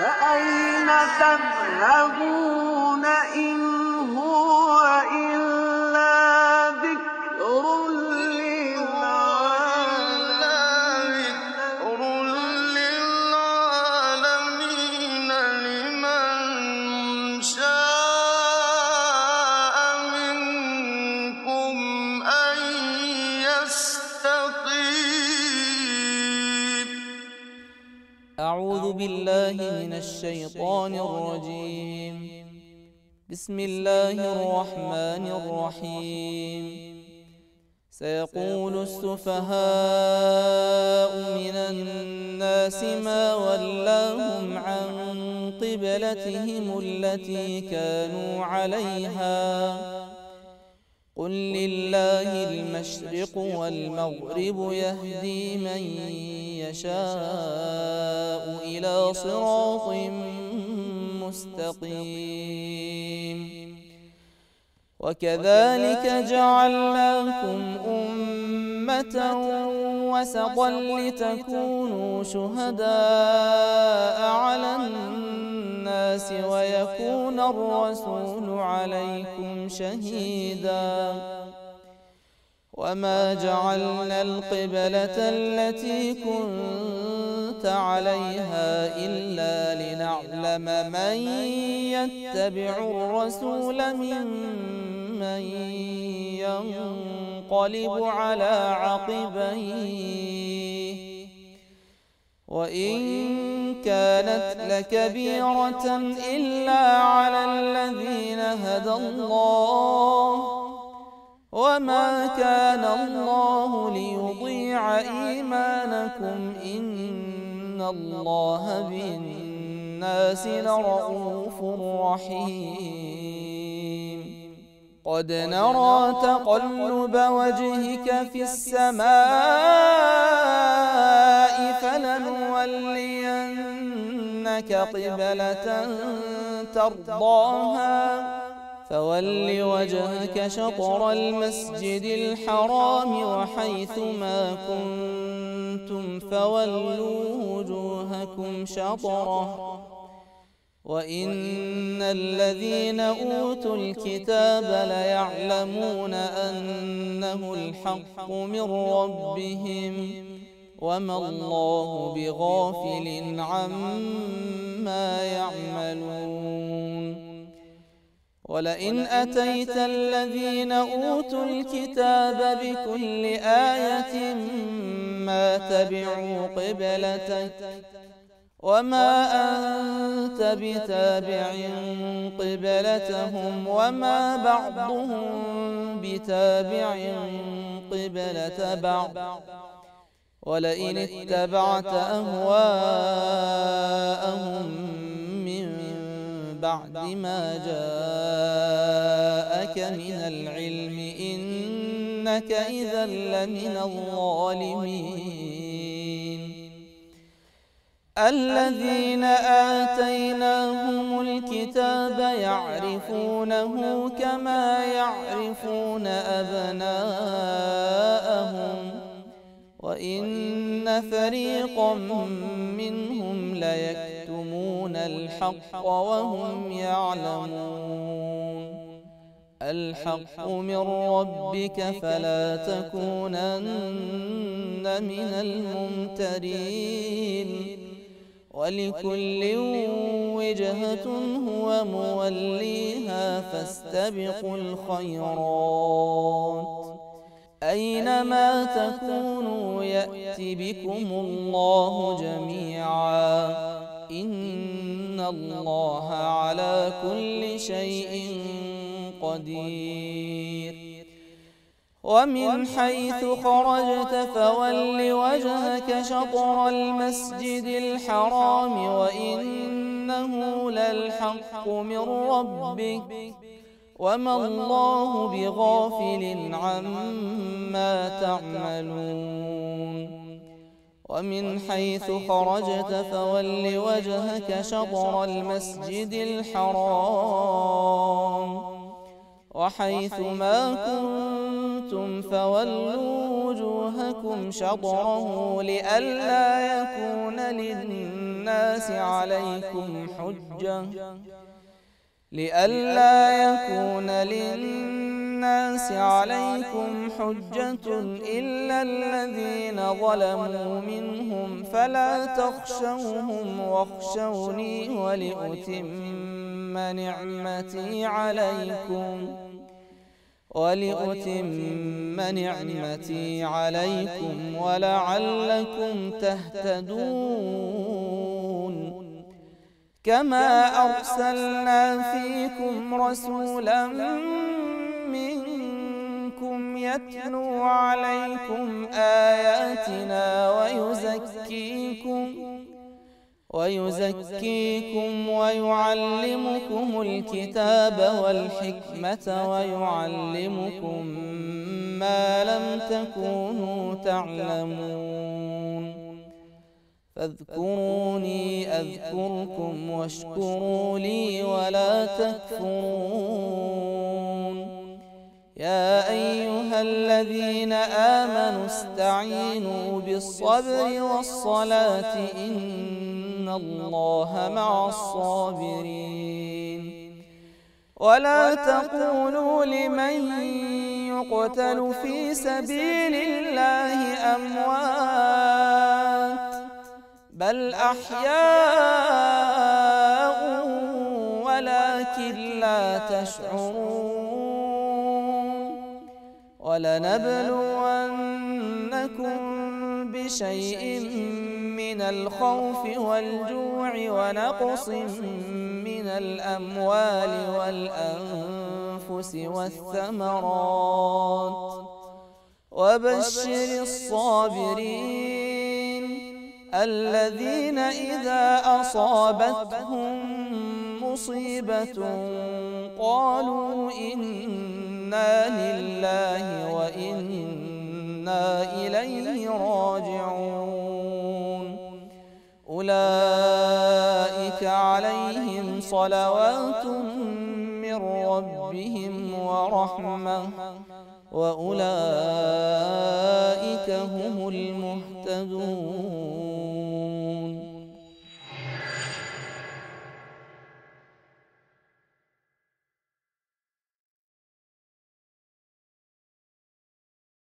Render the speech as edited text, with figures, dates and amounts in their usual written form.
فأين تذهبون إن هو إلا ذكر للعالمين لمن شاء منكم أن يستقيم. أعوذ بالله من الشيطان الرجيم. بسم الله الرحمن الرحيم. سيقول السفهاء من الناس ما ولاهم عن قبلتهم التي كانوا عليها قل لله المشرق والمغرب يهدي من يشاء إلى صراط مستقيم. وكذلك جعلناكم أمة وسطا لتكونوا شهداء على الناس ويكون الرسول عليكم شهيدا. وما جعلنا القبلة التي كنت عليها إلا لنعلم من يتبع الرسول ممن ينقلب على عقبيه وإن كانت لكبيرة إلا على الذين هدى الله وما كان الله ليضيع إيمانكم إن الله بالناس لرءوف رحيم. قد نرى تقلب وجهك في السماء فلنولينك قبلة ترضاها فول وجهك شطر المسجد الحرام وحيث ما كنتم فولوا وجوهكم شطره وإن الذين أوتوا الكتاب ليعلمون أنه الحق من ربهم وما الله بغافل عما يعملون. ولئن أتيت الذين أوتوا الكتاب بكل آية ما تبعوا قبلتك وما أنت بتابع قبلتهم وما بعضهم بتابع قبلة بعض ولئن اتبعت أهواءهم من بعد ما جاءك من العلم إنك إذا لمن الظالمين. الذين آتيناهم الكتاب يعرفونه كما يعرفون أبناءهم وإن فريقا منهم ليكتمون الحق وهم يعلمون. الحق من ربك فلا تكونن من الممترين ولكل وجهة هو موليها فاستبقوا الخيرات أينما تكونوا يأت بكم الله جميعا إن الله على كل شيء قدير. ومن حيث خرجت فول وجهك شطر المسجد الحرام وإنه للحق من ربك وما الله بغافل عما تعملون. ومن حيث خرجت فول وجهك شطر المسجد الحرام وحيث ما كنتم فولوا وجوهكم شطره لئلا يكون للناس عليكم حجة إلا الذين ظلموا منهم فلا تخشوهم واخشوني ولأتم نعمتي عليكم ولعلكم تهتدون كما أرسلنا فيكم رسولا منكم يتلو عليكم آياتنا ويزكيكم ويعلمكم الكتاب والحكمة ويعلمكم ما لم تكونوا تعلمون فاذكروني أذكركم واشكروا لي ولا تكفرون يا أيها الذين آمنوا استعينوا بالصبر والصلاة إن الله مع الصابرين ولا تقولوا لمن يقتل في سبيل الله أموات بل أحياء ولكن لا تشعرون ولنبلونكم بشيء من الخوف والجوع ونقص من الأموال والأنفس والثمرات وبشر الصابرين الذين إذا أصابتهم مصيبة قالوا إنا لله وإنا إليه راجعون أولئك عليهم صلوات من ربهم ورحمة وأولئك هم المهتدون